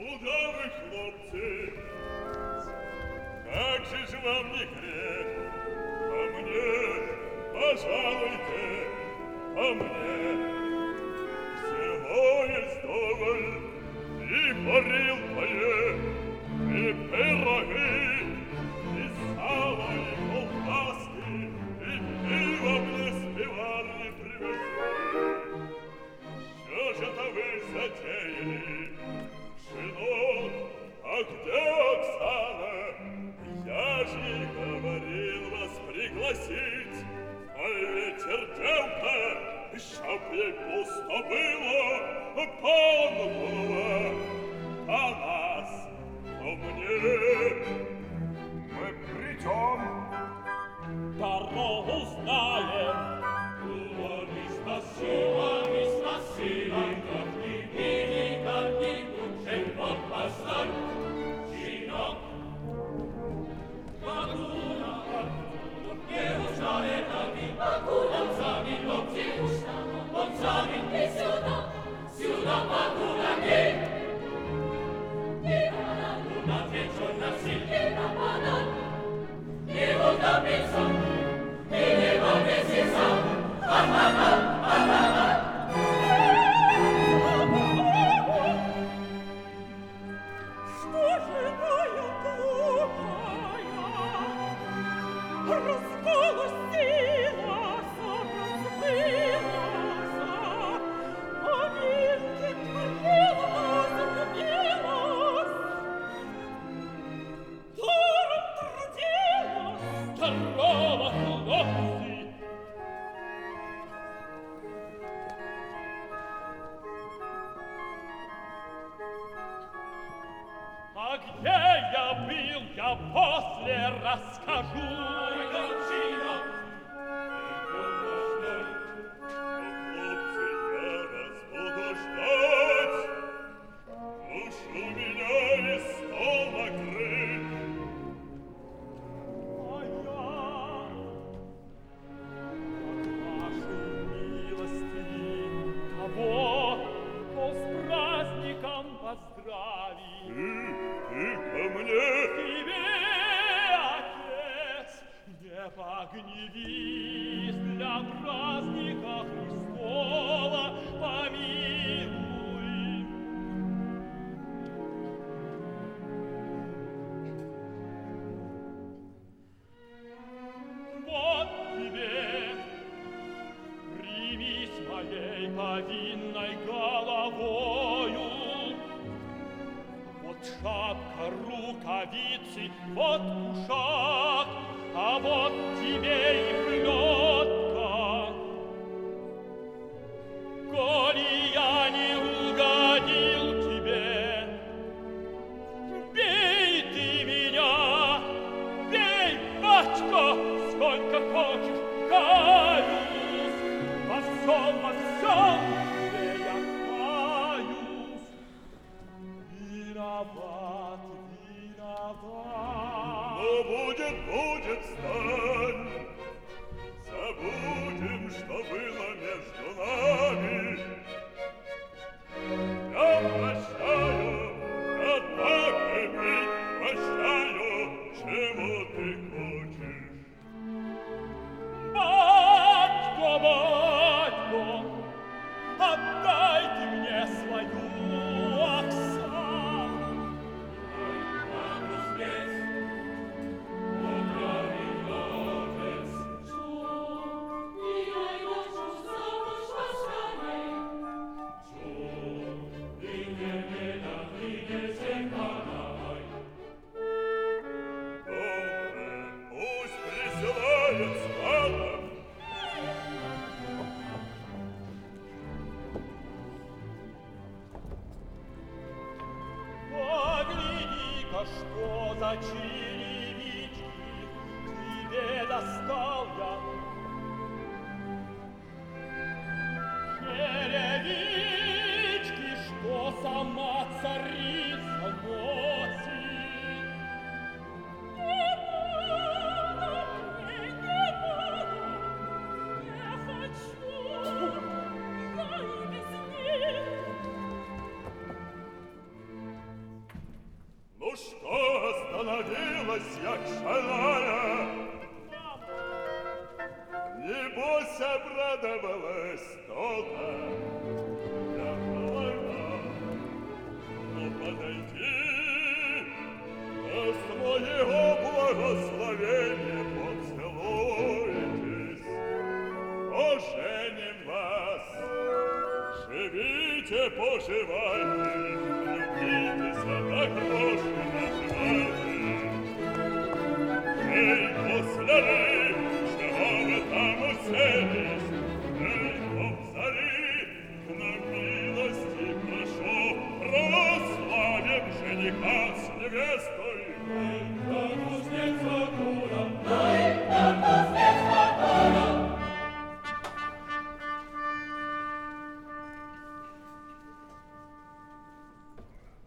Куда вы, хлопцы? Как же ж вам не грех? Ко мне, пожалуйте, ко мне. Всего есть доволь, и горилкое, и пироги, и сало, и колбаски, и пиво мне с пиварни привезли. Что ж это вы затеяли? Шино, а где Оксана? Я же ей говорил вас пригласить. А ветер девка, чтоб ей пусто было, полного, а нас ко мне. Мы придем, дорогу знаем. Уоми, спасибо, как ни пили, как ни кучен попасать. Щенок, Магуна, не устает один. Магуна, он завин, локти уста, он завин не сюда, сюда Магуна гей. Не Магуна, отвечу на силе на банан, не утопится, и не повесится, ха-ха-ха. А где я был, я после расскажу. Кончина! Хлопцы, я вас буду ждать. Уж у меня и стол накрыт. А я от вашей милости того, кто с праздником поздравит. Ты ко мне? Тебе, Отец, не погневись для праздника Христова, помилуй. Вот тебе, примись моей повинной головою. Вот шапка, рукавицы, вот кушак, а вот тебе и плетка. Коли я не угодил тебе, бей ты меня, бей, батько, сколько хочешь, каюсь, во всем тебе я каюсь. Виноват, виноват. Но будет, стань. Забудем, что было между нами. Я прощаю, а так и быть прощаю, чего ты хочешь. Батько, батько, отдайте мне свою Оксану. Маму здесь, управить отец. Чу, милой ночью замуж поскорей. Чу, и немедленно придете подавай. Добре, пусть присылает сватов. Погляди-ка, что за черевички тебе достал я. Черевички, что сама царица носит. Не надо мне, не хочу, дай без них. радость, як шальная. Небось, обрадовалась то-то. Я говорю, ну подойди, да с моего благословения поцелуйтесь. Поженим вас, живите, поживайте, любитесь, а так гроши наживайте. Эй, посляры!